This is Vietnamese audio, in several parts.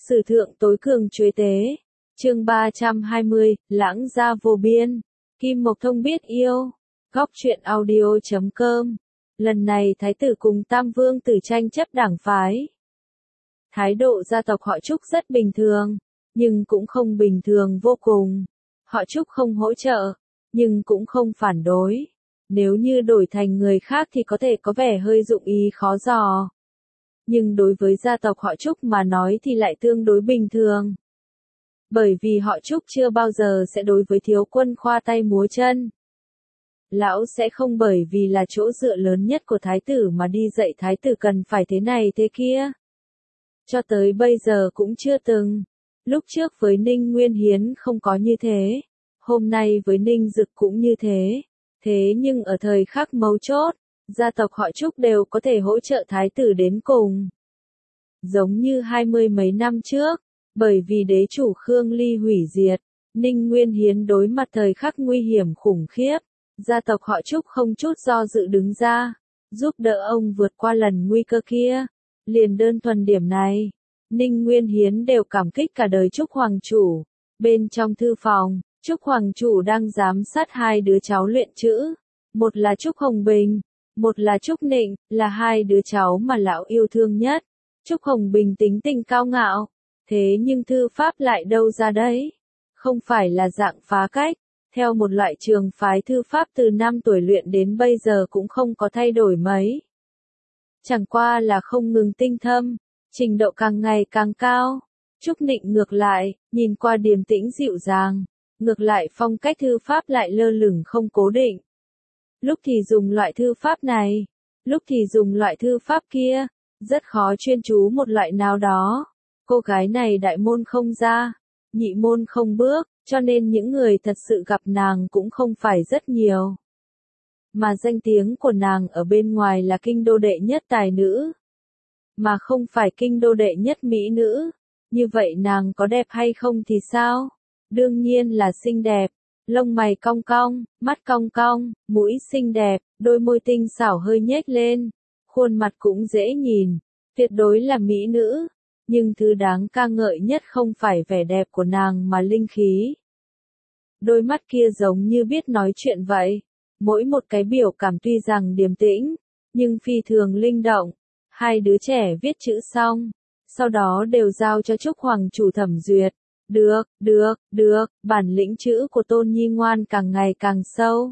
Sử thượng tối cường chuế tế. Chương 320, lãng gia vô biên. Kim Mộc Thông biết yêu. Góc truyện audio.com. Lần này thái tử cùng Tam Vương tử tranh chấp đảng phái. Thái độ gia tộc họ Trúc rất bình thường, nhưng cũng không bình thường vô cùng. Họ Trúc không hỗ trợ, nhưng cũng không phản đối. Nếu như đổi thành người khác thì có thể có vẻ hơi dụng ý khó dò. Nhưng đối với gia tộc họ Trúc mà nói thì lại tương đối bình thường. Bởi vì họ Trúc chưa bao giờ sẽ đối với thiếu quân khoa tay múa chân. Lão sẽ không bởi vì là chỗ dựa lớn nhất của thái tử mà đi dạy thái tử cần phải thế này thế kia. Cho tới bây giờ cũng chưa từng. Lúc trước với Ninh Nguyên Hiến không có như thế. Hôm nay với Ninh Dực cũng như thế. Thế nhưng ở thời khắc mấu chốt, gia tộc họ Trúc đều có thể hỗ trợ thái tử đến cùng. Giống như 20 mấy năm trước, bởi vì đế chủ Khương Ly hủy diệt, Ninh Nguyên Hiến đối mặt thời khắc nguy hiểm khủng khiếp, gia tộc họ Trúc không chút do dự đứng ra, giúp đỡ ông vượt qua lần nguy cơ kia. Liền đơn thuần điểm này, Ninh Nguyên Hiến đều cảm kích cả đời Trúc Hoàng chủ. Bên trong thư phòng, Trúc Hoàng chủ đang giám sát hai đứa cháu luyện chữ, một là Trúc Hồng Bình, một là Trúc Nịnh, là hai đứa cháu mà lão yêu thương nhất. Trúc Hồng Bình tính tình cao ngạo, thế nhưng thư pháp lại đâu ra đấy? Không phải là dạng phá cách, theo một loại trường phái thư pháp từ 5 tuổi luyện đến bây giờ cũng không có thay đổi mấy. Chẳng qua là không ngừng tinh thâm, trình độ càng ngày càng cao. Trúc Nịnh ngược lại, nhìn qua điềm tĩnh dịu dàng, ngược lại phong cách thư pháp lại lơ lửng không cố định. Lúc thì dùng loại thư pháp này, lúc thì dùng loại thư pháp kia, rất khó chuyên chú một loại nào đó. Cô gái này đại môn không ra, nhị môn không bước, cho nên những người thật sự gặp nàng cũng không phải rất nhiều. Mà danh tiếng của nàng ở bên ngoài là kinh đô đệ nhất tài nữ, mà không phải kinh đô đệ nhất mỹ nữ. Như vậy nàng có đẹp hay không thì sao? Đương nhiên là xinh đẹp. Lông mày cong cong, mắt cong cong, mũi xinh đẹp, đôi môi tinh xảo hơi nhếch lên, khuôn mặt cũng dễ nhìn, tuyệt đối là mỹ nữ. Nhưng thứ đáng ca ngợi nhất không phải vẻ đẹp của nàng mà linh khí. Đôi mắt kia giống như biết nói chuyện vậy. Mỗi một cái biểu cảm tuy rằng điềm tĩnh, nhưng phi thường linh động. Hai đứa trẻ viết chữ xong, sau đó đều giao cho Trúc Hoàng chủ thẩm duyệt. Được, bản lĩnh chữ của Tôn Nhi ngoan càng ngày càng sâu.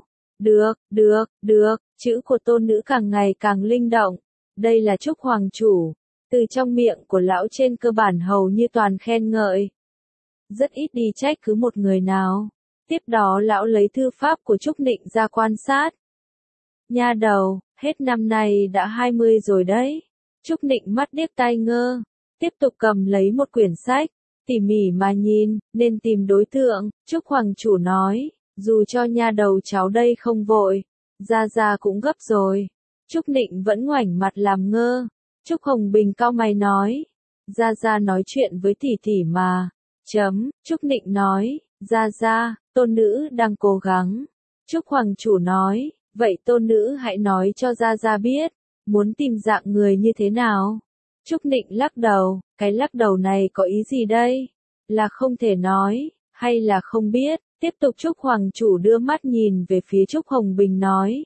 Được, chữ của Tôn nữ càng ngày càng linh động. Đây là Trúc Hoàng chủ. Từ trong miệng của lão trên cơ bản hầu như toàn khen ngợi. Rất ít đi trách cứ một người nào. Tiếp đó lão lấy thư pháp của Trúc Nịnh ra quan sát. Nha đầu, hết năm nay đã 20 rồi đấy. Trúc Nịnh mắt điếc tai ngơ. Tiếp tục cầm lấy một quyển sách. Tỉ mỉ mà nhìn, nên tìm đối tượng. Trúc Hoàng chủ nói, dù cho nha đầu cháu đây không vội, gia cũng gấp rồi. Trúc Nịnh vẫn ngoảnh mặt làm ngơ. Trúc Hồng Bình cau mày nói, gia nói chuyện với tỷ tỷ mà. Trúc Nịnh nói, gia, tôn nữ đang cố gắng. Trúc Hoàng chủ nói, vậy tôn nữ hãy nói cho gia biết, muốn tìm dạng người như thế nào. Trúc Nịnh lắc đầu, cái lắc đầu này có ý gì đây? Là không thể nói, hay là không biết? Tiếp tục Trúc Hoàng chủ đưa mắt nhìn về phía Trúc Hồng Bình nói.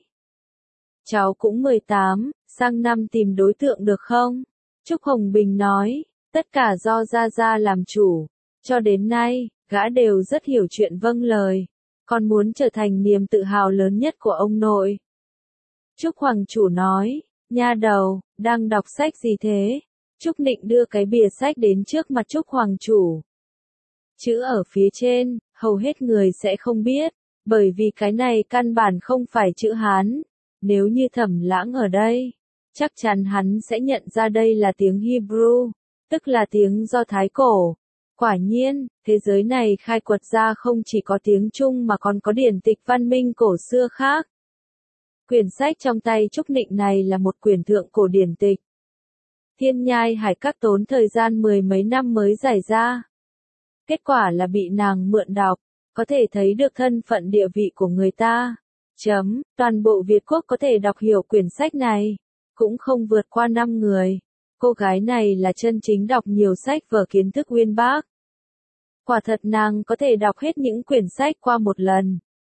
Cháu cũng 18, sang năm tìm đối tượng được không? Trúc Hồng Bình nói, tất cả do gia làm chủ. Cho đến nay, gã đều rất hiểu chuyện vâng lời. Con muốn trở thành niềm tự hào lớn nhất của ông nội. Trúc Hoàng chủ nói, nha đầu, đang đọc sách gì thế? Trúc Nịnh đưa cái bìa sách đến trước mặt Trúc Hoàng chủ. Chữ ở phía trên, hầu hết người sẽ không biết, bởi vì cái này căn bản không phải chữ Hán. Nếu như Thẩm Lãng ở đây, chắc chắn hắn sẽ nhận ra đây là tiếng Hebrew, tức là tiếng Do Thái cổ. Quả nhiên, thế giới này khai quật ra không chỉ có tiếng Trung mà còn có điển tịch văn minh cổ xưa khác. Quyển sách trong tay Trúc Nịnh này là một quyển thượng cổ điển tịch. Thiên Nhai Hải Các tốn thời gian 10 mấy năm mới giải ra. Kết quả là bị nàng mượn đọc, có thể thấy được thân phận địa vị của người ta. Toàn bộ Việt Quốc có thể đọc hiểu quyển sách này, cũng không vượt qua 5 người. Cô gái này là chân chính đọc nhiều sách vở kiến thức uyên bác. Quả thật nàng có thể đọc hết những quyển sách qua một lần.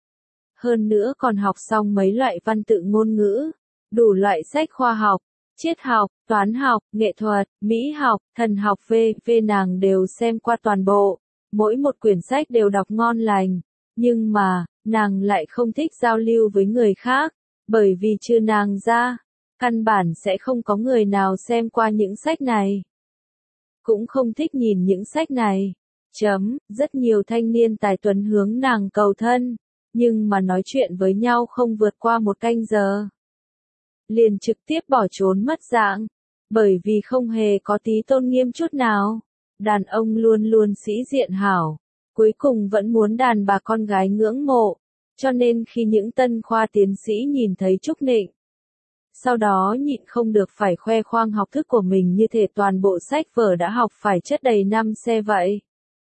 Hơn nữa còn học xong mấy loại văn tự ngôn ngữ, đủ loại sách khoa học, triết học, toán học, nghệ thuật, mỹ học, thần học v.v. nàng đều xem qua toàn bộ, mỗi một quyển sách đều đọc ngon lành, nhưng mà, nàng lại không thích giao lưu với người khác, bởi vì trừ nàng ra, căn bản sẽ không có người nào xem qua những sách này. Cũng không thích nhìn những sách này. Rất nhiều thanh niên tài tuấn hướng nàng cầu thân, nhưng mà nói chuyện với nhau không vượt qua 1 canh giờ. Liền trực tiếp bỏ trốn mất dạng, bởi vì không hề có tí tôn nghiêm chút nào. Đàn ông luôn luôn sĩ diện hảo, cuối cùng vẫn muốn đàn bà con gái ngưỡng mộ, cho nên khi những tân khoa tiến sĩ nhìn thấy Trúc Nịnh, sau đó nhịn không được phải khoe khoang học thức của mình như thể toàn bộ sách vở đã học phải chất đầy 5 xe vậy.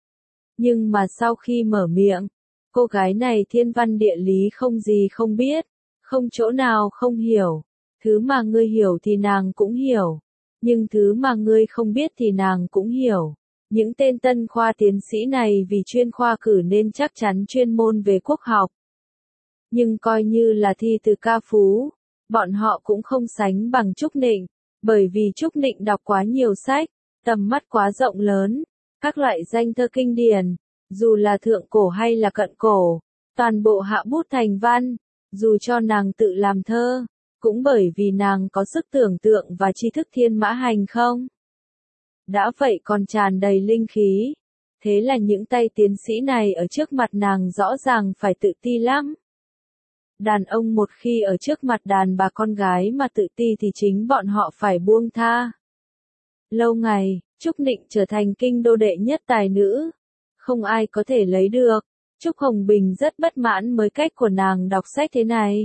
Nhưng mà sau khi mở miệng, cô gái này thiên văn địa lý không gì không biết, không chỗ nào không hiểu. Thứ mà ngươi hiểu thì nàng cũng hiểu, nhưng thứ mà ngươi không biết thì nàng cũng hiểu. Những tên tân khoa tiến sĩ này vì chuyên khoa cử nên chắc chắn chuyên môn về quốc học. Nhưng coi như là thi từ ca phú, bọn họ cũng không sánh bằng Trúc Nịnh, bởi vì Trúc Nịnh đọc quá nhiều sách, tầm mắt quá rộng lớn, các loại danh thơ kinh điển, dù là thượng cổ hay là cận cổ, toàn bộ hạ bút thành văn, dù cho nàng tự làm thơ, cũng bởi vì nàng có sức tưởng tượng và tri thức thiên mã hành không. Đã vậy còn tràn đầy linh khí, thế là những tay tiến sĩ này ở trước mặt nàng rõ ràng phải tự ti lắm. Đàn ông một khi ở trước mặt đàn bà con gái mà tự ti thì chính bọn họ phải buông tha. Lâu ngày, Trúc Nịnh trở thành kinh đô đệ nhất tài nữ. Không ai có thể lấy được. Trúc Hồng Bình rất bất mãn với cách của nàng đọc sách thế này.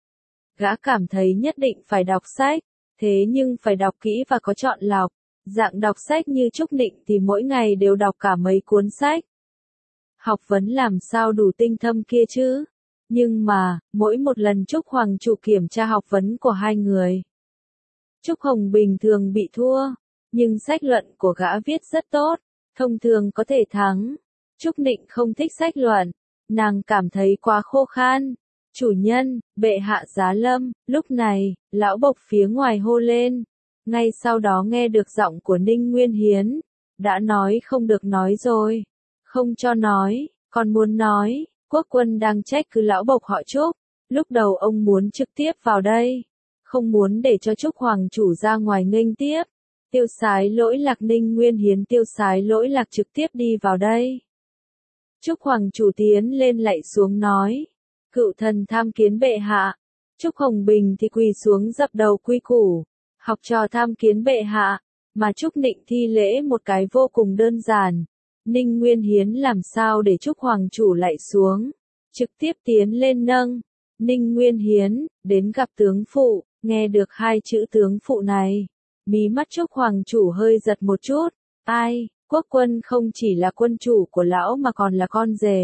Gã cảm thấy nhất định phải đọc sách, thế nhưng phải đọc kỹ và có chọn lọc. Dạng đọc sách như Trúc Nịnh thì mỗi ngày đều đọc cả mấy cuốn sách. Học vấn làm sao đủ tinh thâm kia chứ? Nhưng mà, mỗi một lần Trúc Hoàng chủ kiểm tra học vấn của hai người, Trúc Hồng Bình thường bị thua, nhưng sách luận của gã viết rất tốt, thông thường có thể thắng. Trúc Nịnh không thích sách luận, nàng cảm thấy quá khô khan. Chủ nhân, bệ hạ giá lâm. Lúc này, lão bộc phía ngoài hô lên. Ngay sau đó nghe được giọng của Ninh Nguyên Hiến. Đã nói không được nói rồi. Không cho nói, còn muốn nói. Quốc quân đang trách cứ lão bộc họ Trúc. Lúc đầu ông muốn trực tiếp vào đây, không muốn để cho Trúc Hoàng chủ ra ngoài nghênh tiếp. Tiêu Sái Lỗi Lạc Ninh Nguyên Hiến Tiêu Sái Lỗi Lạc trực tiếp đi vào đây. Trúc Hoàng chủ tiến lên lạy xuống nói. Cựu thần tham kiến bệ hạ. Trúc Hồng Bình thì quỳ xuống dập đầu quy củ. Học trò tham kiến bệ hạ. Mà Trúc Nịnh thi lễ một cái vô cùng đơn giản. Ninh Nguyên Hiến làm sao để Trúc Hoàng chủ lạy xuống. Trực tiếp tiến lên nâng. Ninh Nguyên Hiến, đến gặp tướng phụ. Nghe được hai chữ tướng phụ này, mí mắt Trúc Hoàng chủ hơi giật một chút. Ai, quốc quân không chỉ là quân chủ của lão mà còn là con rể.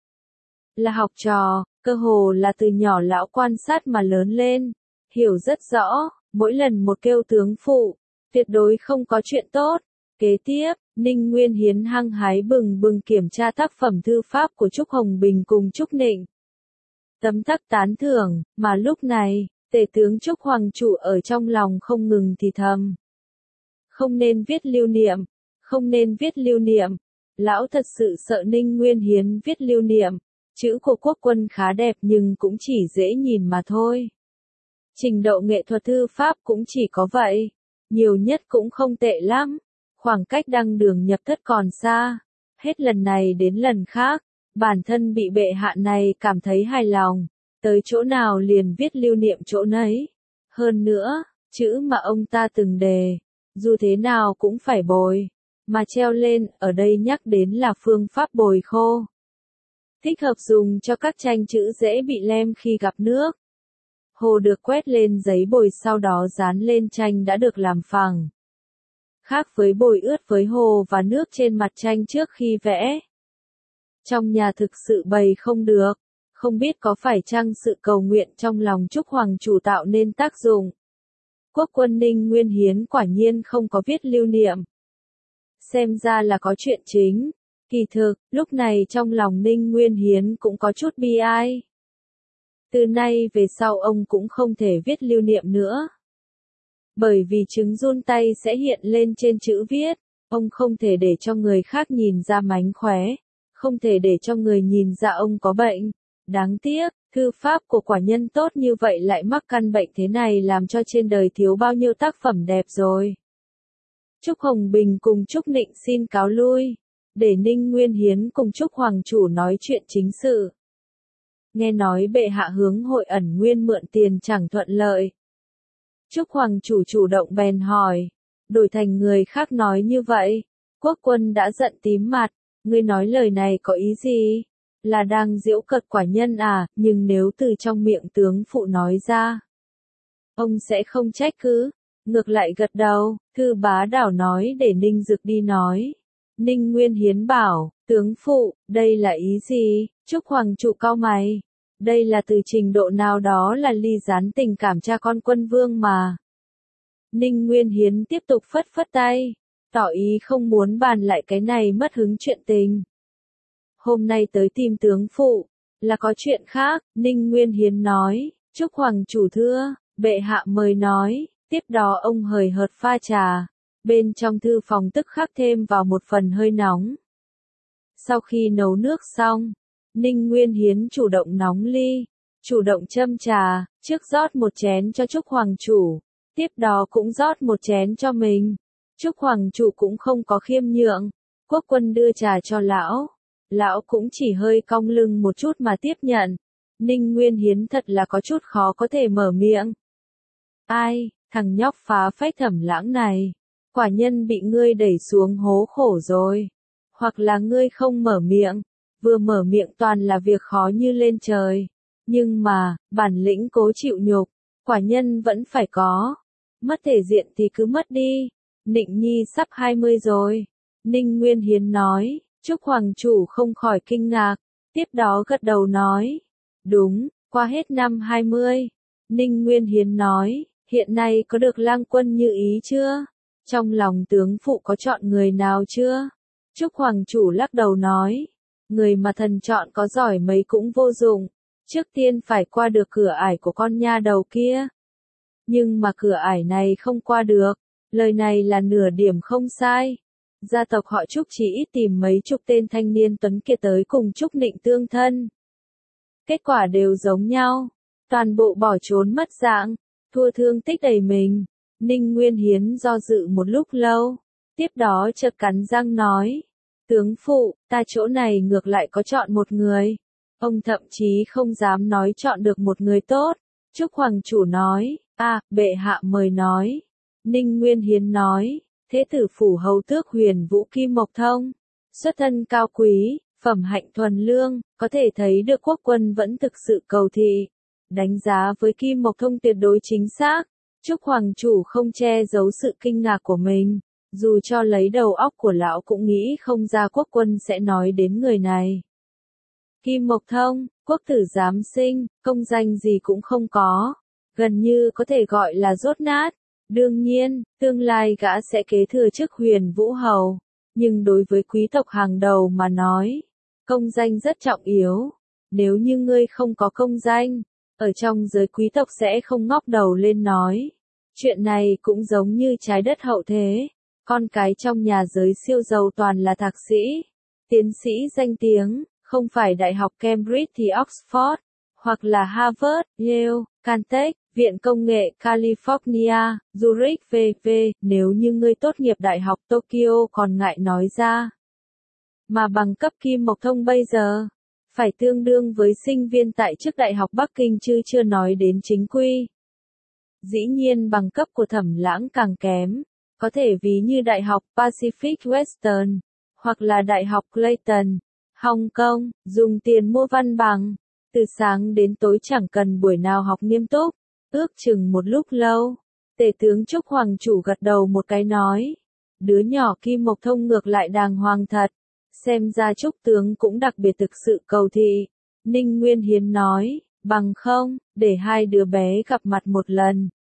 Là học trò, cơ hồ là từ nhỏ lão quan sát mà lớn lên. Hiểu rất rõ, mỗi lần một kêu tướng phụ, tuyệt đối không có chuyện tốt. Kế tiếp, Ninh Nguyên Hiến hăng hái bừng bừng kiểm tra tác phẩm thư pháp của Trúc Hồng Bình cùng Trúc Nịnh. Tấm tắc tán thưởng, mà lúc này, tể tướng Trúc Hoàng chủ ở trong lòng không ngừng thì thầm. Không nên viết lưu niệm, không nên viết lưu niệm. Lão thật sự sợ Ninh Nguyên Hiến viết lưu niệm. Chữ của quốc quân khá đẹp nhưng cũng chỉ dễ nhìn mà thôi. Trình độ nghệ thuật thư pháp cũng chỉ có vậy. Nhiều nhất cũng không tệ lắm. Khoảng cách đăng đường nhập thất còn xa. Hết lần này đến lần khác, bản thân bị bệ hạ này cảm thấy hài lòng. Tới chỗ nào liền viết lưu niệm chỗ nấy. Hơn nữa, chữ mà ông ta từng đề, dù thế nào cũng phải bồi. Mà treo lên, ở đây nhắc đến là phương pháp bồi khô. Thích hợp dùng cho các tranh chữ dễ bị lem khi gặp nước. Hồ được quét lên giấy bồi sau đó dán lên tranh đã được làm phẳng. Khác với bồi ướt với hồ và nước trên mặt tranh trước khi vẽ. Trong nhà thực sự bày không được. Không biết có phải chăng sự cầu nguyện trong lòng Trúc Hoàng chủ tạo nên tác dụng. Quốc quân Ninh Nguyên Hiến quả nhiên không có viết lưu niệm. Xem ra là có chuyện chính. Kỳ thực, lúc này trong lòng Ninh Nguyên Hiến cũng có chút bi ai. Từ nay về sau ông cũng không thể viết lưu niệm nữa. Bởi vì chứng run tay sẽ hiện lên trên chữ viết, ông không thể để cho người khác nhìn ra mánh khóe, không thể để cho người nhìn ra ông có bệnh. Đáng tiếc, thư pháp của quả nhân tốt như vậy lại mắc căn bệnh thế này làm cho trên đời thiếu bao nhiêu tác phẩm đẹp rồi. Trúc Hồng Bình cùng Trúc Nịnh xin cáo lui, để Ninh Nguyên Hiến cùng Trúc Hoàng chủ nói chuyện chính sự. Nghe nói bệ hạ hướng Hội Ẩn Nguyên mượn tiền chẳng thuận lợi. Trúc Hoàng chủ chủ động bèn hỏi, đổi thành người khác nói như vậy, quốc quân đã giận tím mặt, ngươi nói lời này có ý gì? Là đang giễu cợt quả nhân à, nhưng nếu từ trong miệng tướng phụ nói ra, ông sẽ không trách cứ, ngược lại gật đầu, thư bá đảo nói để Ninh Dực đi nói. Ninh Nguyên Hiến bảo, tướng phụ, đây là ý gì? Trúc Hoàng chủ cau mày. Đây là từ trình độ nào đó là ly gián tình cảm cha con quân vương mà. Ninh Nguyên Hiến tiếp tục phất phất tay, tỏ ý không muốn bàn lại cái này mất hứng chuyện tình. Hôm nay tới tìm tướng phụ, là có chuyện khác, Ninh Nguyên Hiến nói, Trúc Hoàng chủ thưa, bệ hạ mời nói, tiếp đó ông hời hợt pha trà, bên trong thư phòng tức khắc thêm vào một phần hơi nóng. Sau khi nấu nước xong, Ninh Nguyên Hiến chủ động nóng ly, chủ động châm trà, trước rót một chén cho Trúc Hoàng chủ, tiếp đó cũng rót một chén cho mình. Trúc Hoàng chủ cũng không có khiêm nhượng, quốc quân đưa trà cho lão. Lão cũng chỉ hơi cong lưng một chút mà tiếp nhận. Ninh Nguyên Hiến thật là có chút khó có thể mở miệng. Ai, thằng nhóc phá phách Thẩm Lãng này, quả nhân bị ngươi đẩy xuống hố khổ rồi. Hoặc là ngươi không mở miệng, vừa mở miệng toàn là việc khó như lên trời. Nhưng mà, bản lĩnh cố chịu nhục, quả nhân vẫn phải có. Mất thể diện thì cứ mất đi. Nịnh Nhi sắp 20 rồi. Ninh Nguyên Hiến nói. Trúc Hoàng chủ không khỏi kinh ngạc, tiếp đó gật đầu nói. Đúng, qua hết năm 20. Ninh Nguyên Hiến nói, hiện nay có được lang quân như ý chưa? Trong lòng tướng phụ có chọn người nào chưa? Trúc Hoàng chủ lắc đầu nói, người mà thần chọn có giỏi mấy cũng vô dụng, trước tiên phải qua được cửa ải của con nha đầu kia. Nhưng mà cửa ải này không qua được, lời này là nửa điểm không sai. Gia tộc họ Trúc chỉ ít tìm mấy chục tên thanh niên tuấn kiệt tới cùng Trúc Nịnh tương thân. Kết quả đều giống nhau, toàn bộ bỏ trốn mất dạng, thua thương tích đầy mình. Ninh Nguyên Hiến do dự một lúc lâu, tiếp đó chợt cắn răng nói, tướng phụ, ta chỗ này ngược lại có chọn một người. Ông thậm chí không dám nói chọn được một người tốt. Trúc Hoàng chủ nói, bệ hạ mời nói. Ninh Nguyên Hiến nói, thế tử phủ hầu tước Huyền Vũ Kim Mộc Thông, xuất thân cao quý, phẩm hạnh thuần lương, có thể thấy được quốc quân vẫn thực sự cầu thị. Đánh giá với Kim Mộc Thông tuyệt đối chính xác, Trúc Hoàng chủ không che giấu sự kinh ngạc của mình, dù cho lấy đầu óc của lão cũng nghĩ không ra quốc quân sẽ nói đến người này. Kim Mộc Thông, quốc tử giám sinh, công danh gì cũng không có, gần như có thể gọi là dốt nát. Đương nhiên, tương lai gã sẽ kế thừa chức Huyền Vũ hầu, nhưng đối với quý tộc hàng đầu mà nói, công danh rất trọng yếu. Nếu như ngươi không có công danh, ở trong giới quý tộc sẽ không ngóc đầu lên nói. Chuyện này cũng giống như trái đất hậu thế, con cái trong nhà giới siêu giàu toàn là thạc sĩ, tiến sĩ danh tiếng, không phải đại học Cambridge thì Oxford, hoặc là Harvard, Yale, Caltech, Viện Công nghệ California, Zurich v.v. Nếu như ngươi tốt nghiệp Đại học Tokyo còn ngại nói ra. Mà bằng cấp Kim Mộc Thông bây giờ, phải tương đương với sinh viên tại chức Đại học Bắc Kinh chứ chưa nói đến chính quy. Dĩ nhiên bằng cấp của Thẩm Lãng càng kém, có thể ví như Đại học Pacific Western, hoặc là Đại học Clayton, Hong Kong, dùng tiền mua văn bằng, từ sáng đến tối chẳng cần buổi nào học nghiêm túc. Ước chừng một lúc lâu, tể tướng Trúc Hoàng chủ gật đầu một cái nói, đứa nhỏ Kim Mộc Thông ngược lại đàng hoàng thật, xem ra Trúc tướng cũng đặc biệt thực sự cầu thị. Ninh Nguyên Hiến nói, bằng không, để hai đứa bé gặp mặt một lần,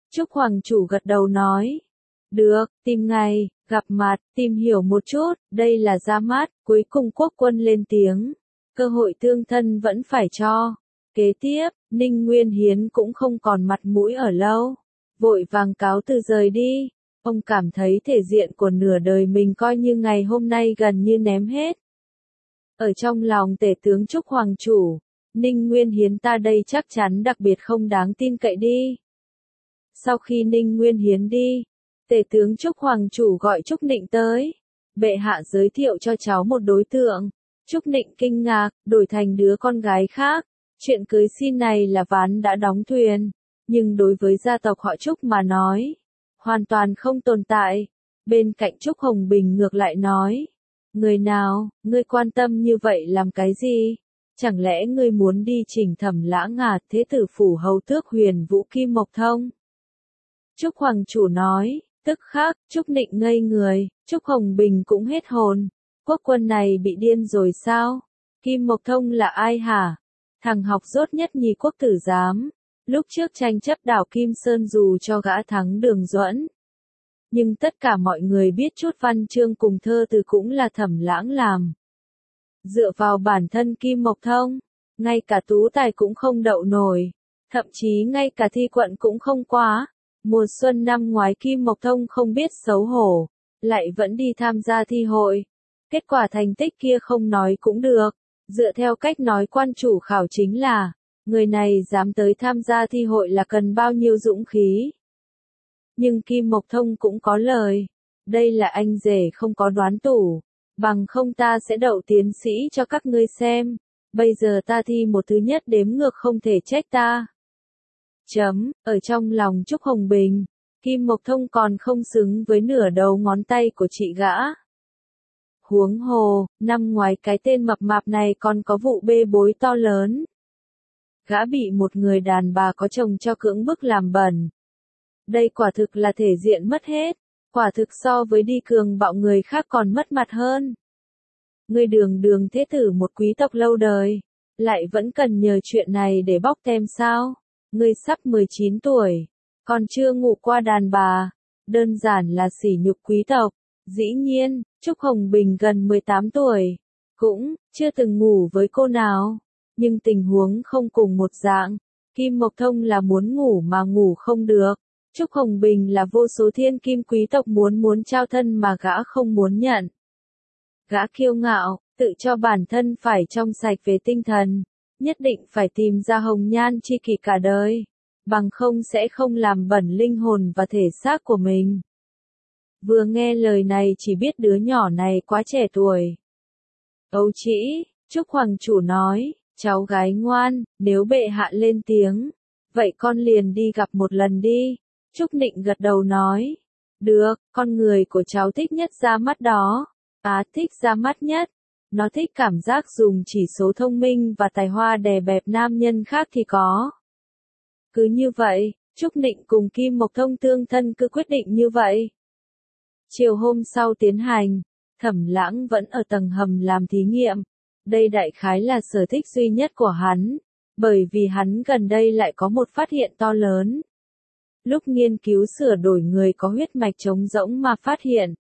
Trúc Hoàng chủ gật đầu nói. Được, tìm ngày, gặp mặt, tìm hiểu một chút, đây là ra mắt, cuối cùng quốc quân lên tiếng. Cơ hội tương thân vẫn phải cho. Kế tiếp, Ninh Nguyên Hiến cũng không còn mặt mũi ở lâu. Vội vàng cáo từ rời đi. Ông cảm thấy thể diện của nửa đời mình coi như ngày hôm nay gần như ném hết. Ở trong lòng tể tướng Trúc Hoàng chủ, Ninh Nguyên Hiến ta đây chắc chắn đặc biệt không đáng tin cậy đi. Sau khi Ninh Nguyên Hiến đi, tể tướng Trúc Hoàng chủ gọi Trúc Nịnh tới. Bệ hạ giới thiệu cho cháu một đối tượng. Trúc Nịnh kinh ngạc, đổi thành đứa con gái khác. Chuyện cưới xin này là ván đã đóng thuyền. Nhưng đối với gia tộc họ Trúc mà nói, hoàn toàn không tồn tại. Bên cạnh Trúc Hồng Bình ngược lại nói. Người nào, ngươi quan tâm như vậy làm cái gì? Chẳng lẽ ngươi muốn đi chỉnh Thẩm Lãng à? Thế tử phủ hầu tước Huyền Vũ Kim Mộc Thông? Trúc Hoàng chủ nói, tức khắc, Trúc Nịnh ngây người, Trúc Hồng Bình cũng hết hồn. Quốc quân này bị điên rồi sao? Kim Mộc Thông là ai hả? Thằng học dốt nhất nhì quốc tử giám. Lúc trước tranh chấp đảo Kim Sơn dù cho gã thắng Đường Duẫn. Nhưng tất cả mọi người biết chút văn chương cùng thơ từ cũng là Thẩm Lãng làm. Dựa vào bản thân Kim Mộc Thông, ngay cả tú tài cũng không đậu nổi. Thậm chí ngay cả thi quận cũng không qua. Mùa xuân năm ngoái Kim Mộc Thông không biết xấu hổ, lại vẫn đi tham gia thi hội. Kết quả thành tích kia không nói cũng được. Dựa theo cách nói quan chủ khảo chính là, người này dám tới tham gia thi hội là cần bao nhiêu dũng khí. Nhưng Kim Mộc Thông cũng có lời. Đây là anh rể không có đoán tủ. Bằng không ta sẽ đậu tiến sĩ cho các ngươi xem. Bây giờ ta thi một thứ nhất đếm ngược không thể trách ta. Ở trong lòng Trúc Hồng Bình, Kim Mộc Thông còn không xứng với nửa đầu ngón tay của chị gã. Huống hồ, năm ngoái cái tên mập mạp này còn có vụ bê bối to lớn. Gã bị một người đàn bà có chồng cho cưỡng bức làm bẩn. Đây quả thực là thể diện mất hết, quả thực so với đi cường bạo người khác còn mất mặt hơn. Ngươi đường thế tử một quý tộc lâu đời, lại vẫn cần nhờ chuyện này để bóc tem sao? Ngươi sắp 19 tuổi, còn chưa ngủ qua đàn bà, đơn giản là sỉ nhục quý tộc. Dĩ nhiên, Trúc Hồng Bình gần 18 tuổi, cũng chưa từng ngủ với cô nào, nhưng tình huống không cùng một dạng. Kim Mộc Thông là muốn ngủ mà ngủ không được. Trúc Hồng Bình là vô số thiên kim quý tộc muốn trao thân mà gã không muốn nhận. Gã kiêu ngạo, tự cho bản thân phải trong sạch về tinh thần, nhất định phải tìm ra hồng nhan chi kỷ cả đời, bằng không sẽ không làm bẩn linh hồn và thể xác của mình. Vừa nghe lời này chỉ biết đứa nhỏ này quá trẻ tuổi. Âu Trĩ, Trúc Hoàng chủ nói, cháu gái ngoan, nếu bệ hạ lên tiếng, vậy con liền đi gặp một lần đi. Trúc Nịnh gật đầu nói, được, con người của cháu thích nhất ra mắt đó. Thích ra mắt nhất. Nó thích cảm giác dùng chỉ số thông minh và tài hoa đè bẹp nam nhân khác thì có. Cứ như vậy, Trúc Nịnh cùng Kim Mộc Thông tương thân cứ quyết định như vậy. Chiều hôm sau tiến hành, Thẩm Lãng vẫn ở tầng hầm làm thí nghiệm. Đây đại khái là sở thích duy nhất của hắn, bởi vì hắn gần đây lại có một phát hiện to lớn. Lúc nghiên cứu sửa đổi người có huyết mạch trống rỗng mà phát hiện.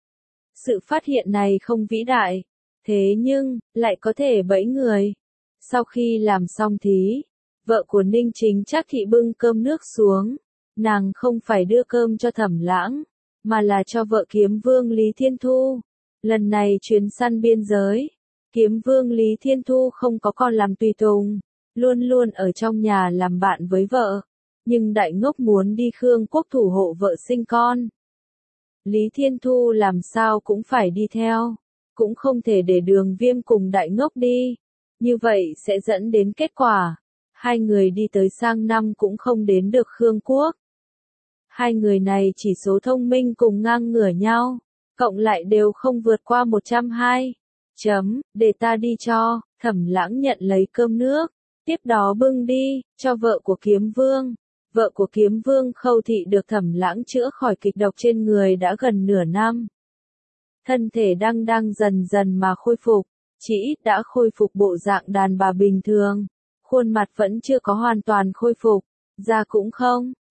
Sự phát hiện này không vĩ đại, thế nhưng, lại có thể bẫy người. Sau khi làm xong thí, vợ của Ninh Chính Trác thị bưng cơm nước xuống. Nàng không phải đưa cơm cho Thẩm Lãng, mà là cho vợ Kiếm Vương Lý Thiên Thu. Lần này chuyến săn biên giới, Kiếm Vương Lý Thiên Thu không có con làm tùy tùng, luôn luôn ở trong nhà làm bạn với vợ. Nhưng đại ngốc muốn đi Khương Quốc thủ hộ vợ sinh con. Lý Thiên Thu làm sao cũng phải đi theo, cũng không thể để Đường Viêm cùng đại ngốc đi. Như vậy sẽ dẫn đến kết quả, hai người đi tới sang năm cũng không đến được Khương Quốc. Hai người này chỉ số thông minh cùng ngang ngửa nhau, cộng lại đều không vượt qua 120. Để ta đi cho. Thẩm Lãng nhận lấy cơm nước, tiếp đó bưng đi, cho vợ của Kiếm Vương. Vợ của Kiếm Vương Khâu Thị được Thẩm Lãng chữa khỏi kịch độc trên người đã gần nửa năm. Thân thể đang dần dần mà khôi phục, chỉ ít đã khôi phục bộ dạng đàn bà bình thường. Khuôn mặt vẫn chưa có hoàn toàn khôi phục, da cũng không,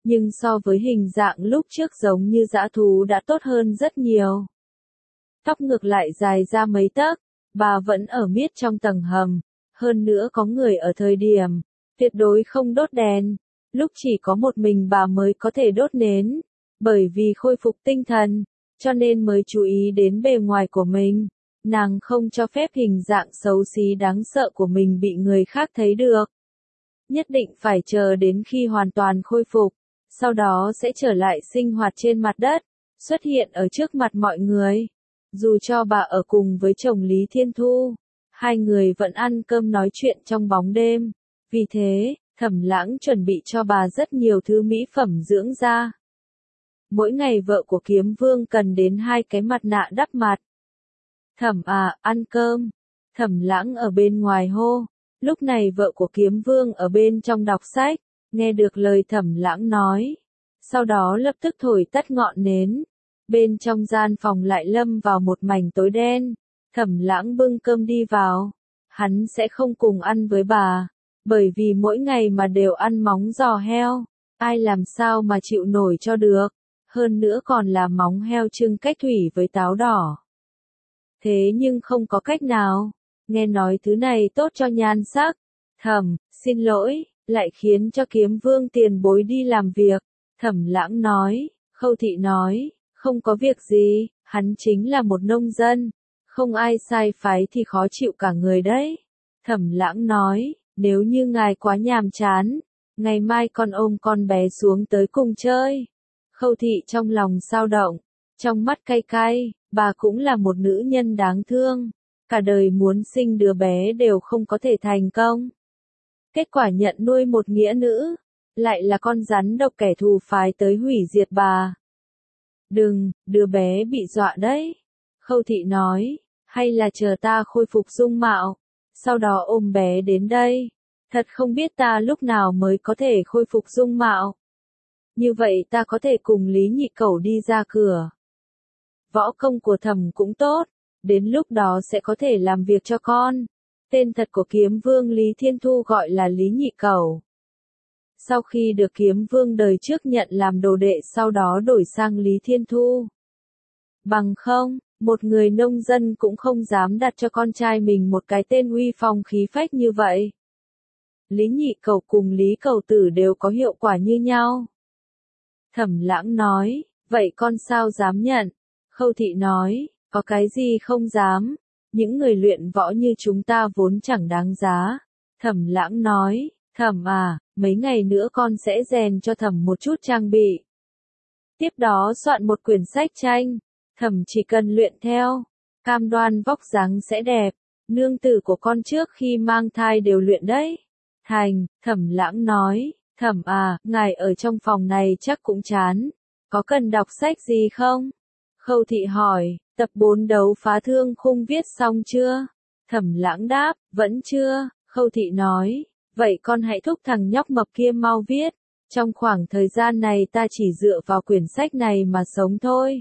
nhưng so với hình dạng lúc trước giống như dã thú đã tốt hơn rất nhiều. Tóc ngược lại dài ra mấy tấc, bà vẫn ở miết trong tầng hầm, hơn nữa có người ở thời điểm, tuyệt đối không đốt đèn, lúc chỉ có một mình bà mới có thể đốt nến, bởi vì khôi phục tinh thần, cho nên mới chú ý đến bề ngoài của mình, nàng không cho phép hình dạng xấu xí đáng sợ của mình bị người khác thấy được. Nhất định phải chờ đến khi hoàn toàn khôi phục, sau đó sẽ trở lại sinh hoạt trên mặt đất, xuất hiện ở trước mặt mọi người. Dù cho bà ở cùng với chồng Lý Thiên Thu, hai người vẫn ăn cơm nói chuyện trong bóng đêm. Vì thế, Thẩm Lãng chuẩn bị cho bà rất nhiều thứ mỹ phẩm dưỡng da. Mỗi ngày vợ của Kiếm Vương cần đến 2 cái mặt nạ đắp mặt. Thẩm à, ăn cơm. Thẩm Lãng ở bên ngoài hô. Lúc này vợ của Kiếm Vương ở bên trong đọc sách, nghe được lời Thẩm Lãng nói. Sau đó lập tức thổi tắt ngọn nến. Bên trong gian phòng lại lâm vào một mảnh tối đen. Thẩm Lãng bưng cơm đi vào. Hắn sẽ không cùng ăn với bà, bởi vì mỗi ngày mà đều ăn móng giò heo. Ai làm sao mà chịu nổi cho được. Hơn nữa còn là móng heo trưng cách thủy với táo đỏ. Thế nhưng không có cách nào. Nghe nói thứ này tốt cho nhan sắc. Thẩm, xin lỗi, lại khiến cho Kiếm Vương tiền bối đi làm việc. Thẩm Lãng nói, Khâu Thị nói, không có việc gì, hắn chính là một nông dân. Không ai sai phái thì khó chịu cả người đấy. Thẩm Lãng nói, nếu như ngài quá nhàm chán, ngày mai con ôm con bé xuống tới cùng chơi. Khâu Thị trong lòng dao động, trong mắt cay cay, bà cũng là một nữ nhân đáng thương. Cả đời muốn sinh đứa bé đều không có thể thành công. Kết quả nhận nuôi một nghĩa nữ, lại là con rắn độc kẻ thù phái tới hủy diệt bà. Đừng, đứa bé bị dọa đấy. Khâu Thị nói, hay là chờ ta khôi phục dung mạo, sau đó ôm bé đến đây. Thật không biết ta lúc nào mới có thể khôi phục dung mạo. Như vậy ta có thể cùng Lý Nhị Cẩu đi ra cửa. Võ công của Thẩm cũng tốt, đến lúc đó sẽ có thể làm việc cho con. Tên thật của Kiếm Vương Lý Thiên Thu gọi là Lý Nhị Cẩu. Sau khi được Kiếm Vương đời trước nhận làm đồ đệ sau đó đổi sang Lý Thiên Thu. Bằng không, một người nông dân cũng không dám đặt cho con trai mình một cái tên uy phong khí phách như vậy. Lý Nhị Cẩu cùng Lý Cẩu Tử đều có hiệu quả như nhau. Thẩm Lãng nói, vậy con sao dám nhận? Khâu Thị nói, có cái gì không dám, những người luyện võ như chúng ta vốn chẳng đáng giá. Thẩm Lãng nói, Thẩm à, mấy ngày nữa con sẽ rèn cho Thẩm một chút trang bị. Tiếp đó soạn một quyển sách tranh, Thẩm chỉ cần luyện theo, cam đoan vóc dáng sẽ đẹp, nương tử của con trước khi mang thai đều luyện đấy. Thành, Thẩm Lãng nói, Thẩm à, ngài ở trong phòng này chắc cũng chán, có cần đọc sách gì không? Khâu Thị hỏi, tập 4 đấu phá thương khung viết xong chưa? Thẩm Lãng đáp, vẫn chưa. Khâu Thị nói, vậy con hãy thúc thằng nhóc mập kia mau viết. Trong khoảng thời gian này ta chỉ dựa vào quyển sách này mà sống thôi.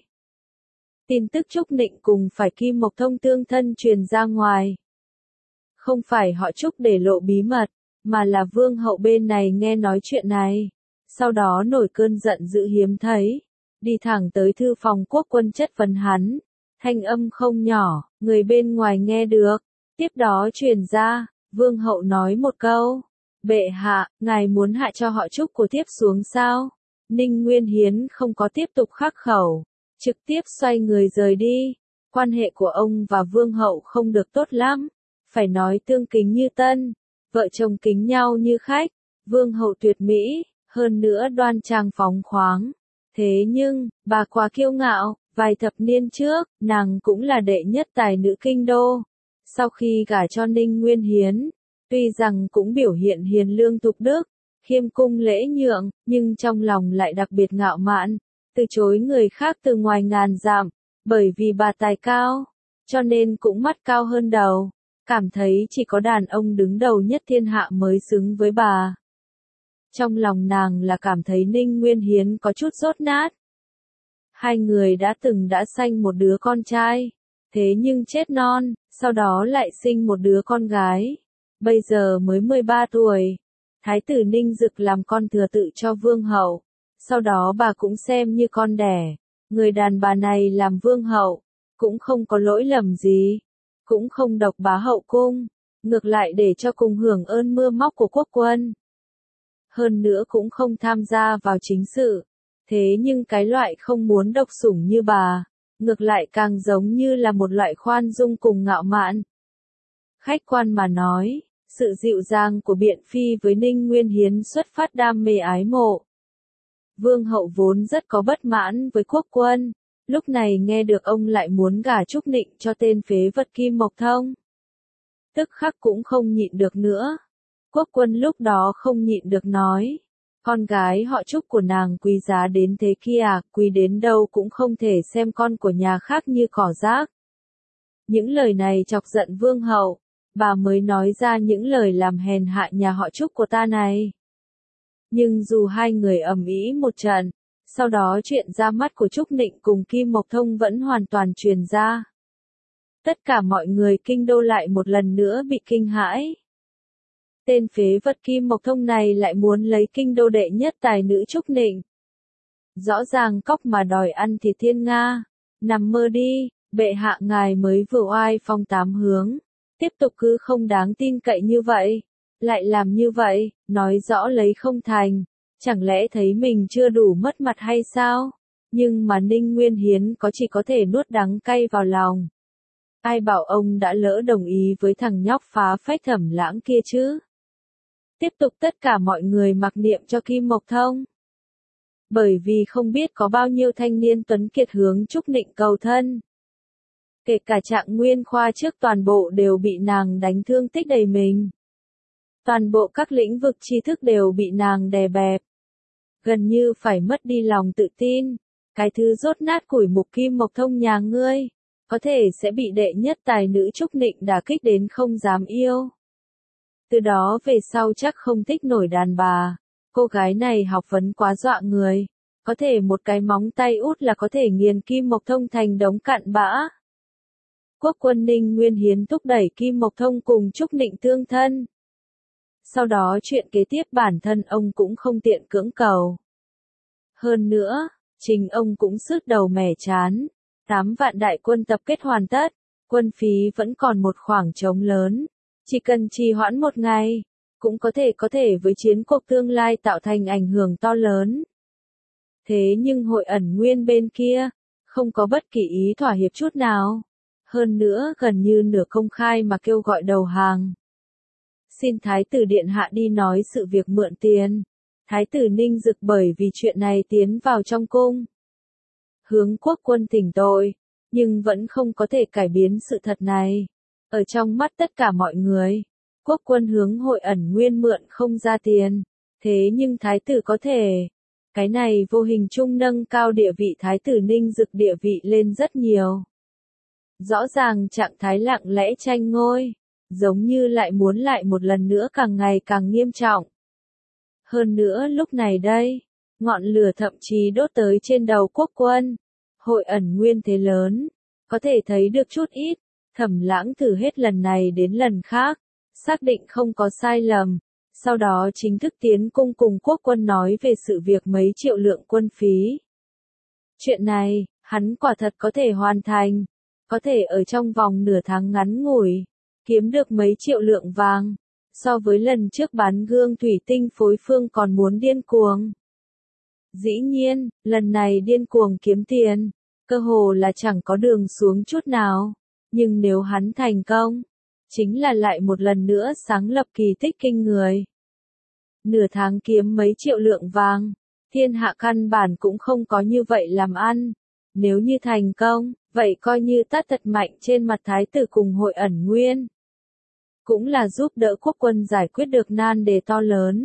Tin tức Trúc Nịnh cùng phải Kim Mộc Thông tương thân truyền ra ngoài. Không phải họ Trúc để lộ bí mật, mà là Vương hậu bên này nghe nói chuyện này. Sau đó nổi cơn giận dữ hiếm thấy. Đi thẳng tới thư phòng quốc quân chất vấn hắn. Thanh âm không nhỏ, người bên ngoài nghe được. Tiếp đó truyền ra, Vương hậu nói một câu. Bệ hạ, ngài muốn hạ cho họ Trúc của tiếp xuống sao? Ninh Nguyên Hiến không có tiếp tục khắc khẩu, trực tiếp xoay người rời đi. Quan hệ của ông và Vương hậu không được tốt lắm, phải nói tương kính như tân, vợ chồng kính nhau như khách. Vương hậu tuyệt mỹ, hơn nữa đoan trang phóng khoáng. Thế nhưng, bà quá kiêu ngạo, vài thập niên trước, nàng cũng là đệ nhất tài nữ kinh đô. Sau khi gả cho Ninh Nguyên Hiến, tuy rằng cũng biểu hiện hiền lương thục đức, khiêm cung lễ nhượng, nhưng trong lòng lại đặc biệt ngạo mạn, từ chối người khác từ ngoài ngàn dặm, bởi vì bà tài cao, cho nên cũng mắt cao hơn đầu, cảm thấy chỉ có đàn ông đứng đầu nhất thiên hạ mới xứng với bà. Trong lòng nàng là cảm thấy Ninh Nguyên Hiến có chút dốt nát. Hai người đã sanh một đứa con trai, thế nhưng chết non, sau đó lại sinh một đứa con gái. Bây giờ mới 13 tuổi, Thái tử Ninh Dực làm con thừa tự cho Vương hậu. Sau đó bà cũng xem như con đẻ, người đàn bà này làm vương hậu, cũng không có lỗi lầm gì, cũng không độc bá hậu cung, ngược lại để cho cùng hưởng ơn mưa móc của quốc quân. Hơn nữa cũng không tham gia vào chính sự, thế nhưng cái loại không muốn độc sủng như bà, ngược lại càng giống như là một loại khoan dung cùng ngạo mạn. Khách quan mà nói, sự dịu dàng của Biện Phi với Ninh Nguyên Hiến xuất phát đam mê ái mộ. Vương hậu vốn rất có bất mãn với quốc quân, lúc này nghe được ông lại muốn gả Trúc Nịnh cho tên phế vật Kim Mộc Thông. Tức khắc cũng không nhịn được nữa. Quốc quân lúc đó không nhịn được nói, con gái họ Trúc của nàng quý giá đến thế kia, quý đến đâu cũng không thể xem con của nhà khác như cỏ rác. Những lời này chọc giận vương hậu, bà mới nói ra những lời làm hèn hạ nhà họ Trúc của ta này. Nhưng dù hai người ầm ĩ một trận, sau đó chuyện ra mắt của Trúc Nịnh cùng Kim Mộc Thông vẫn hoàn toàn truyền ra. Tất cả mọi người kinh đô lại một lần nữa bị kinh hãi. Tên phế vật Kim Mộc Thông này lại muốn lấy kinh đô đệ nhất tài nữ Trúc Nịnh. Rõ ràng cóc mà đòi ăn thịt thiên nga, nằm mơ đi, bệ hạ ngài mới vừa oai phong tám hướng, tiếp tục cứ không đáng tin cậy như vậy, lại làm như vậy, nói rõ lấy không thành, chẳng lẽ thấy mình chưa đủ mất mặt hay sao? Nhưng mà Ninh Nguyên Hiến chỉ có thể nuốt đắng cay vào lòng. Ai bảo ông đã lỡ đồng ý với thằng nhóc phá phách Thẩm Lãng kia chứ? Tiếp tục tất cả mọi người mặc niệm cho Kim Mộc Thông. Bởi vì không biết có bao nhiêu thanh niên tuấn kiệt hướng Trúc Nịnh cầu thân. Kể cả Trạng Nguyên Khoa trước toàn bộ đều bị nàng đánh thương tích đầy mình. Toàn bộ các lĩnh vực tri thức đều bị nàng đè bẹp. Gần như phải mất đi lòng tự tin. Cái thứ rốt nát củi mục Kim Mộc Thông nhà ngươi, có thể sẽ bị đệ nhất tài nữ Trúc Nịnh đả kích đến không dám yêu. Từ đó về sau chắc không thích nổi đàn bà. Cô gái này học vấn quá dọa người. Có thể một cái móng tay út là có thể nghiền Kim Mộc Thông thành đống cặn bã. Quốc quân Ninh Nguyên Hiến thúc đẩy Kim Mộc Thông cùng Trúc Nịnh tương thân. Sau đó chuyện kế tiếp bản thân ông cũng không tiện cưỡng cầu. Hơn nữa, chính ông cũng sứt đầu mẻ chán. 8 vạn đại quân tập kết hoàn tất, quân phí vẫn còn một khoảng trống lớn. Chỉ cần trì hoãn một ngày, cũng có thể với chiến cuộc tương lai tạo thành ảnh hưởng to lớn. Thế nhưng Hội Ẩn Nguyên bên kia, không có bất kỳ ý thỏa hiệp chút nào. Hơn nữa gần như nửa công khai mà kêu gọi đầu hàng. Xin Thái tử Điện Hạ đi nói sự việc mượn tiền. Thái tử Ninh Dực bởi vì chuyện này tiến vào trong cung. Hướng quốc quân thỉnh tội, nhưng vẫn không có thể cải biến sự thật này. Ở trong mắt tất cả mọi người, quốc quân hướng Hội Ẩn Nguyên mượn không ra tiền, thế nhưng thái tử có thể. Cái này vô hình chung nâng cao địa vị thái tử Ninh Dực địa vị lên rất nhiều. Rõ ràng trạng thái lặng lẽ tranh ngôi, giống như lại muốn lại một lần nữa càng ngày càng nghiêm trọng. Hơn nữa lúc này đây, ngọn lửa thậm chí đốt tới trên đầu quốc quân. Hội Ẩn Nguyên thế lớn, có thể thấy được chút ít. Thẩm Lãng thử hết lần này đến lần khác, xác định không có sai lầm. Sau đó chính thức tiến cung cùng quốc quân nói về sự việc mấy triệu lượng quân phí. Chuyện này, hắn quả thật có thể hoàn thành. Có thể ở trong vòng nửa tháng ngắn ngủi, kiếm được mấy triệu lượng vàng. So với lần trước bán gương thủy tinh phối phương còn muốn điên cuồng. Dĩ nhiên, lần này điên cuồng kiếm tiền, cơ hồ là chẳng có đường xuống chút nào. Nhưng nếu hắn thành công, chính là lại một lần nữa sáng lập kỳ tích kinh người. Nửa tháng kiếm mấy triệu lượng vàng, thiên hạ căn bản cũng không có như vậy làm ăn. Nếu như thành công, vậy coi như tát thật mạnh trên mặt thái tử cùng Hội Ẩn Nguyên. Cũng là giúp đỡ quốc quân giải quyết được nan đề to lớn.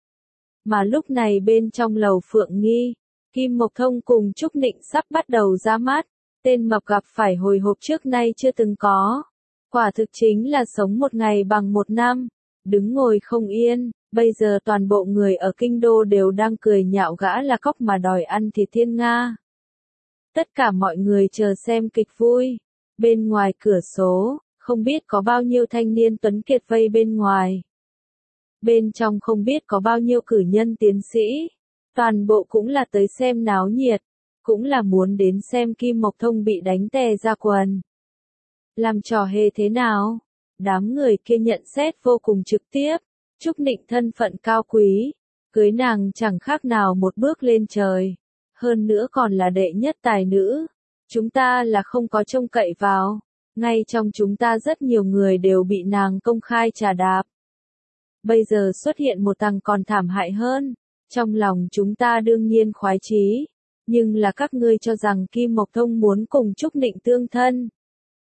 Mà lúc này bên trong lầu Phượng Nghi, Kim Mộc Thông cùng Trúc Nịnh sắp bắt đầu ra mắt. Tên mập gặp phải hồi hộp trước nay chưa từng có. Quả thực chính là sống một ngày bằng một năm. Đứng ngồi không yên, bây giờ toàn bộ người ở kinh đô đều đang cười nhạo gã là cóc mà đòi ăn thịt thiên nga. Tất cả mọi người chờ xem kịch vui. Bên ngoài cửa sổ, không biết có bao nhiêu thanh niên tuấn kiệt vây bên ngoài. Bên trong không biết có bao nhiêu cử nhân tiến sĩ. Toàn bộ cũng là tới xem náo nhiệt, cũng là muốn đến xem Kim Mộc Thông bị đánh tè ra quần. Làm trò hề thế nào? Đám người kia nhận xét vô cùng trực tiếp, Trúc Nịnh thân phận cao quý, cưới nàng chẳng khác nào một bước lên trời, hơn nữa còn là đệ nhất tài nữ, chúng ta là không có trông cậy vào, ngay trong chúng ta rất nhiều người đều bị nàng công khai trà đạp. Bây giờ xuất hiện một thằng còn thảm hại hơn, trong lòng chúng ta đương nhiên khoái chí, nhưng là các ngươi cho rằng Kim Mộc Thông muốn cùng Trúc Nịnh tương thân.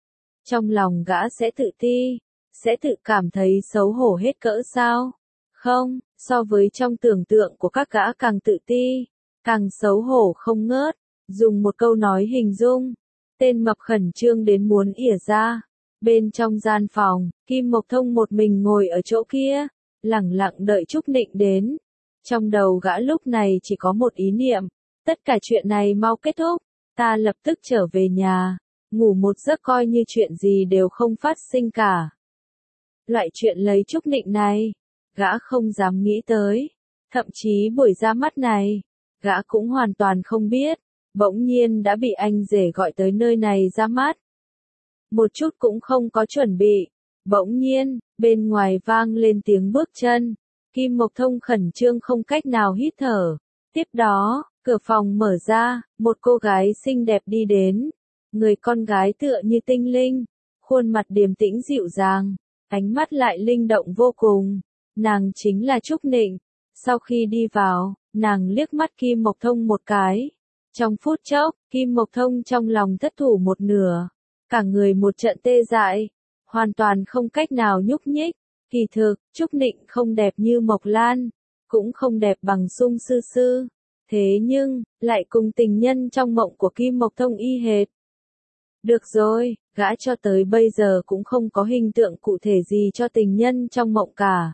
Trong lòng gã sẽ tự ti, sẽ tự cảm thấy xấu hổ hết cỡ sao? Không, so với trong tưởng tượng của các gã càng tự ti, càng xấu hổ không ngớt, dùng một câu nói hình dung, tên mập khẩn trương đến muốn ỉa ra. Bên trong gian phòng, Kim Mộc Thông một mình ngồi ở chỗ kia, lẳng lặng đợi Trúc Nịnh đến. Trong đầu gã lúc này chỉ có một ý niệm, tất cả chuyện này mau kết thúc, ta lập tức trở về nhà, ngủ một giấc coi như chuyện gì đều không phát sinh cả. Loại chuyện lấy Trúc Nịnh này, gã không dám nghĩ tới, thậm chí buổi ra mắt này, gã cũng hoàn toàn không biết, bỗng nhiên đã bị anh rể gọi tới nơi này ra mắt. Một chút cũng không có chuẩn bị, bỗng nhiên, bên ngoài vang lên tiếng bước chân, Kim Mộc Thông khẩn trương không cách nào hít thở. Tiếp đó, cửa phòng mở ra, một cô gái xinh đẹp đi đến, người con gái tựa như tinh linh, khuôn mặt điềm tĩnh dịu dàng, ánh mắt lại linh động vô cùng. Nàng chính là Trúc Nịnh. Sau khi đi vào, nàng liếc mắt Kim Mộc Thông một cái. Trong phút chốc, Kim Mộc Thông trong lòng thất thủ một nửa, cả người một trận tê dại, hoàn toàn không cách nào nhúc nhích. Kỳ thực, Trúc Nịnh không đẹp như Mộc Lan, cũng không đẹp bằng Sung Sư Sư, thế nhưng, lại cùng tình nhân trong mộng của Kim Mộc Thông y hệt. Được rồi, gã cho tới bây giờ cũng không có hình tượng cụ thể gì cho tình nhân trong mộng cả.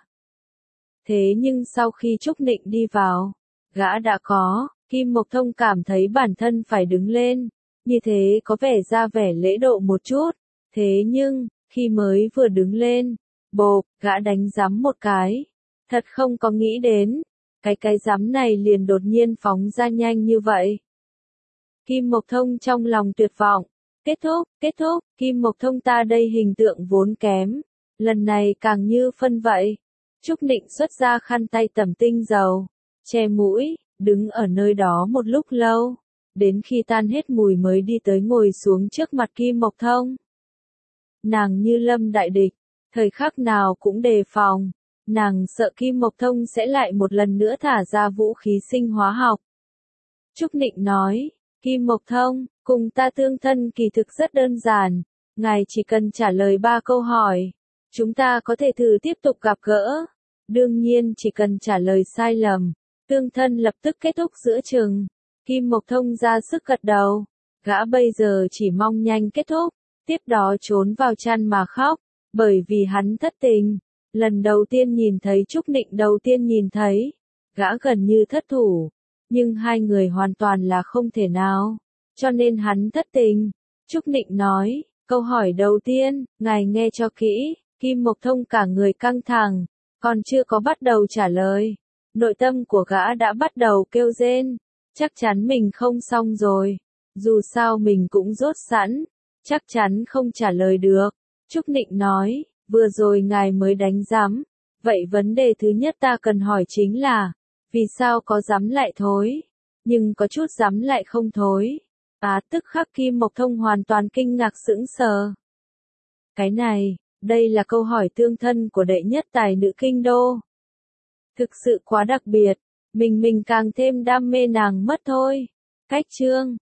Thế nhưng sau khi Trúc Nịnh đi vào, gã đã có, Kim Mộc Thông cảm thấy bản thân phải đứng lên, như thế có vẻ ra vẻ lễ độ một chút, thế nhưng, khi mới vừa đứng lên, bộp, gã đánh giấm một cái, thật không có nghĩ đến, cái giấm này liền đột nhiên phóng ra nhanh như vậy. Kim Mộc Thông trong lòng tuyệt vọng, kết thúc, Kim Mộc Thông ta đây hình tượng vốn kém, lần này càng như phân vậy. Trúc Nịnh xuất ra khăn tay tẩm tinh dầu, che mũi, đứng ở nơi đó một lúc lâu, đến khi tan hết mùi mới đi tới ngồi xuống trước mặt Kim Mộc Thông. Nàng như lâm đại địch, thời khắc nào cũng đề phòng, nàng sợ Kim Mộc Thông sẽ lại một lần nữa thả ra vũ khí sinh hóa học. Trúc Nịnh nói, Kim Mộc Thông, cùng ta tương thân kỳ thực rất đơn giản, ngài chỉ cần trả lời 3 câu hỏi, chúng ta có thể thử tiếp tục gặp gỡ. Đương nhiên chỉ cần trả lời sai lầm, tương thân lập tức kết thúc giữa chừng. Kim Mộc Thông ra sức gật đầu, gã bây giờ chỉ mong nhanh kết thúc, tiếp đó trốn vào chăn mà khóc, bởi vì hắn thất tình. Lần đầu tiên nhìn thấy Trúc Nịnh đầu tiên nhìn thấy, gã gần như thất thủ, nhưng hai người hoàn toàn là không thể nào, cho nên hắn thất tình. Trúc Nịnh nói, câu hỏi đầu tiên, ngài nghe cho kỹ, Kim Mộc Thông cả người căng thẳng, còn chưa có bắt đầu trả lời, nội tâm của gã đã bắt đầu kêu rên, chắc chắn mình không xong rồi, dù sao mình cũng rốt sẵn, chắc chắn không trả lời được. Trúc Nịnh nói, vừa rồi ngài mới đánh giám, vậy vấn đề thứ nhất ta cần hỏi chính là, vì sao có giám lại thối, nhưng có chút giám lại không thối. Tức khắc Kim Mộc Thông hoàn toàn kinh ngạc sững sờ. Cái này, đây là câu hỏi tương thân của đệ nhất tài nữ kinh đô. Thực sự quá đặc biệt, mình càng thêm đam mê nàng mất thôi. Cách chương